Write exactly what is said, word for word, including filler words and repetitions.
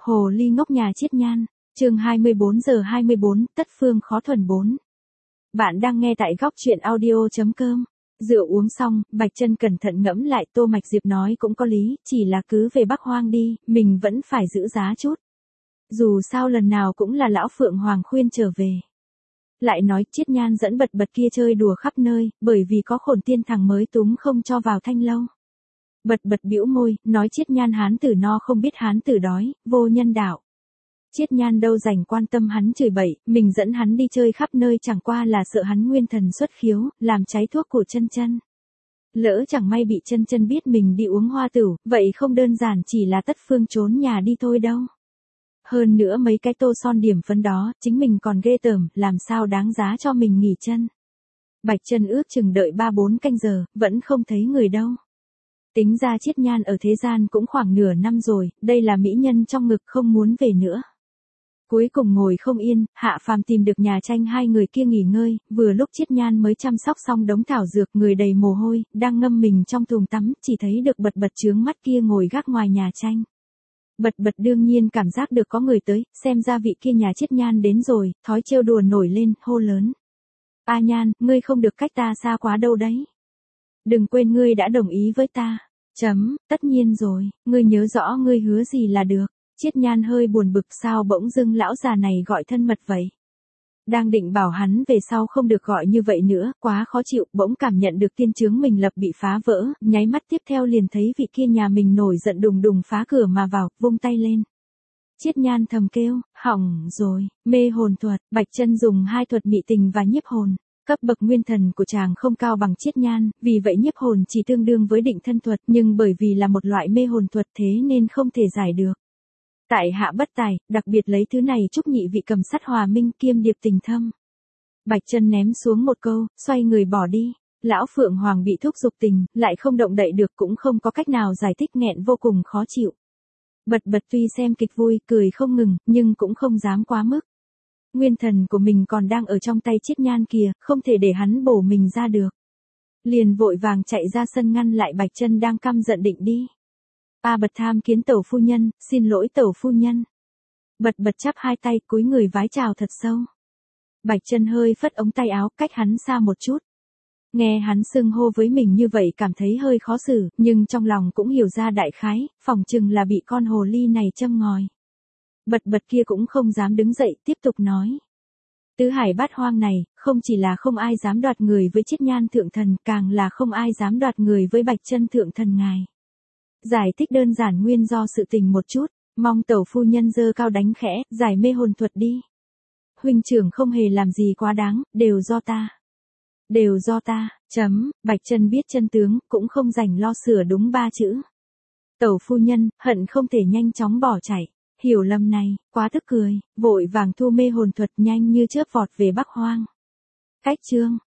Hồ ly ngốc nhà Chiết Nhan, chương hai mươi bốn giờ hai mươi bốn, tất phương khó thuần bốn. Bạn đang nghe tại góc truyện audio chấm com. Rượu uống xong, Bạch Chân cẩn thận ngẫm lại, Tô Mạch Diệp nói cũng có lý, chỉ là cứ về Bắc Hoang đi, mình vẫn phải giữ giá chút. Dù sao lần nào cũng là lão Phượng Hoàng khuyên trở về. Lại nói Chiết Nhan dẫn Bật Bật kia chơi đùa khắp nơi, bởi vì có Khổn Tiên thằng mới túm không cho vào thanh lâu. Bật Bật bĩu môi, nói Chiết Nhan hán tử no không biết hán tử đói, vô nhân đạo. Chiết Nhan đâu rảnh quan tâm hắn chửi bậy, mình dẫn hắn đi chơi khắp nơi chẳng qua là sợ hắn nguyên thần xuất khiếu, làm trái thuốc của Chân Chân. Lỡ chẳng may bị Chân Chân biết mình đi uống hoa tửu, vậy không đơn giản chỉ là tất phương trốn nhà đi thôi đâu. Hơn nữa mấy cái tô son điểm phấn đó, chính mình còn ghê tởm, làm sao đáng giá cho mình nghỉ chân. Bạch Chân ước chừng đợi ba bốn canh giờ, vẫn không thấy người đâu. Tính ra Chiết Nhan ở thế gian cũng khoảng nửa năm rồi, đây là mỹ nhân trong ngực không muốn về nữa. Cuối cùng ngồi không yên, Hạ Phàm tìm được nhà tranh hai người kia nghỉ ngơi, vừa lúc Chiết Nhan mới chăm sóc xong đống thảo dược, người đầy mồ hôi, đang ngâm mình trong thùng tắm, chỉ thấy được Bật Bật chướng mắt kia ngồi gác ngoài nhà tranh. Bật Bật đương nhiên cảm giác được có người tới, xem ra vị kia nhà Chiết Nhan đến rồi, thói trêu đùa nổi lên, hô lớn. A Nhan, ngươi không được cách ta xa quá đâu đấy. Đừng quên ngươi đã đồng ý với ta. Chấm, tất nhiên rồi, ngươi nhớ rõ ngươi hứa gì là được. Chiết Nhan hơi buồn bực, sao bỗng dưng lão già này gọi thân mật vậy. Đang định bảo hắn về sau không được gọi như vậy nữa, quá khó chịu, bỗng cảm nhận được tiên chướng mình lập bị phá vỡ, nháy mắt tiếp theo liền thấy vị kia nhà mình nổi giận đùng đùng phá cửa mà vào, vung tay lên. Chiết Nhan thầm kêu, hỏng rồi, mê hồn thuật, Bạch Chân dùng hai thuật mị tình và nhiếp hồn. Cấp bậc nguyên thần của chàng không cao bằng Chiết Nhan, vì vậy nhiếp hồn chỉ tương đương với định thân thuật, nhưng bởi vì là một loại mê hồn thuật thế nên không thể giải được. Tại hạ bất tài, đặc biệt lấy thứ này chúc nhị vị cầm sắt hòa minh kiêm điệp tình thâm. Bạch Chân ném xuống một câu, xoay người bỏ đi. Lão Phượng Hoàng bị thúc giục tình, lại không động đậy được, cũng không có cách nào giải thích, nghẹn vô cùng khó chịu. Bật Bật tuy xem kịch vui, cười không ngừng, nhưng cũng không dám quá mức. Nguyên thần của mình còn đang ở trong tay Chiết Nhan kìa, không thể để hắn bổ mình ra được. Liền vội vàng chạy ra sân ngăn lại Bạch Chân đang căm giận định đi. A Bật tham kiến tẩu phu nhân, xin lỗi tẩu phu nhân. Bật Bật chắp hai tay cúi người vái chào thật sâu. Bạch Chân hơi phất ống tay áo cách hắn xa một chút. Nghe hắn xưng hô với mình như vậy cảm thấy hơi khó xử, nhưng trong lòng cũng hiểu ra đại khái, phỏng chừng là bị con hồ ly này châm ngòi. Bật Bật kia cũng không dám đứng dậy, tiếp tục nói. Tứ hải bát hoang này, không chỉ là không ai dám đoạt người với Chiết Nhan thượng thần, càng là không ai dám đoạt người với Bạch Chân thượng thần ngài. Giải thích đơn giản nguyên do sự tình một chút, mong tẩu phu nhân giơ cao đánh khẽ, giải mê hồn thuật đi. Huynh trưởng không hề làm gì quá đáng, đều do ta. Đều do ta, chấm, Bạch Chân biết chân tướng, cũng không rảnh lo sửa đúng ba chữ. Tẩu phu nhân, hận không thể nhanh chóng bỏ chạy. Hiểu lầm này, quá tức cười, vội vàng thu mê hồn thuật nhanh như chớp vọt về Bắc Hoang. Cách chương.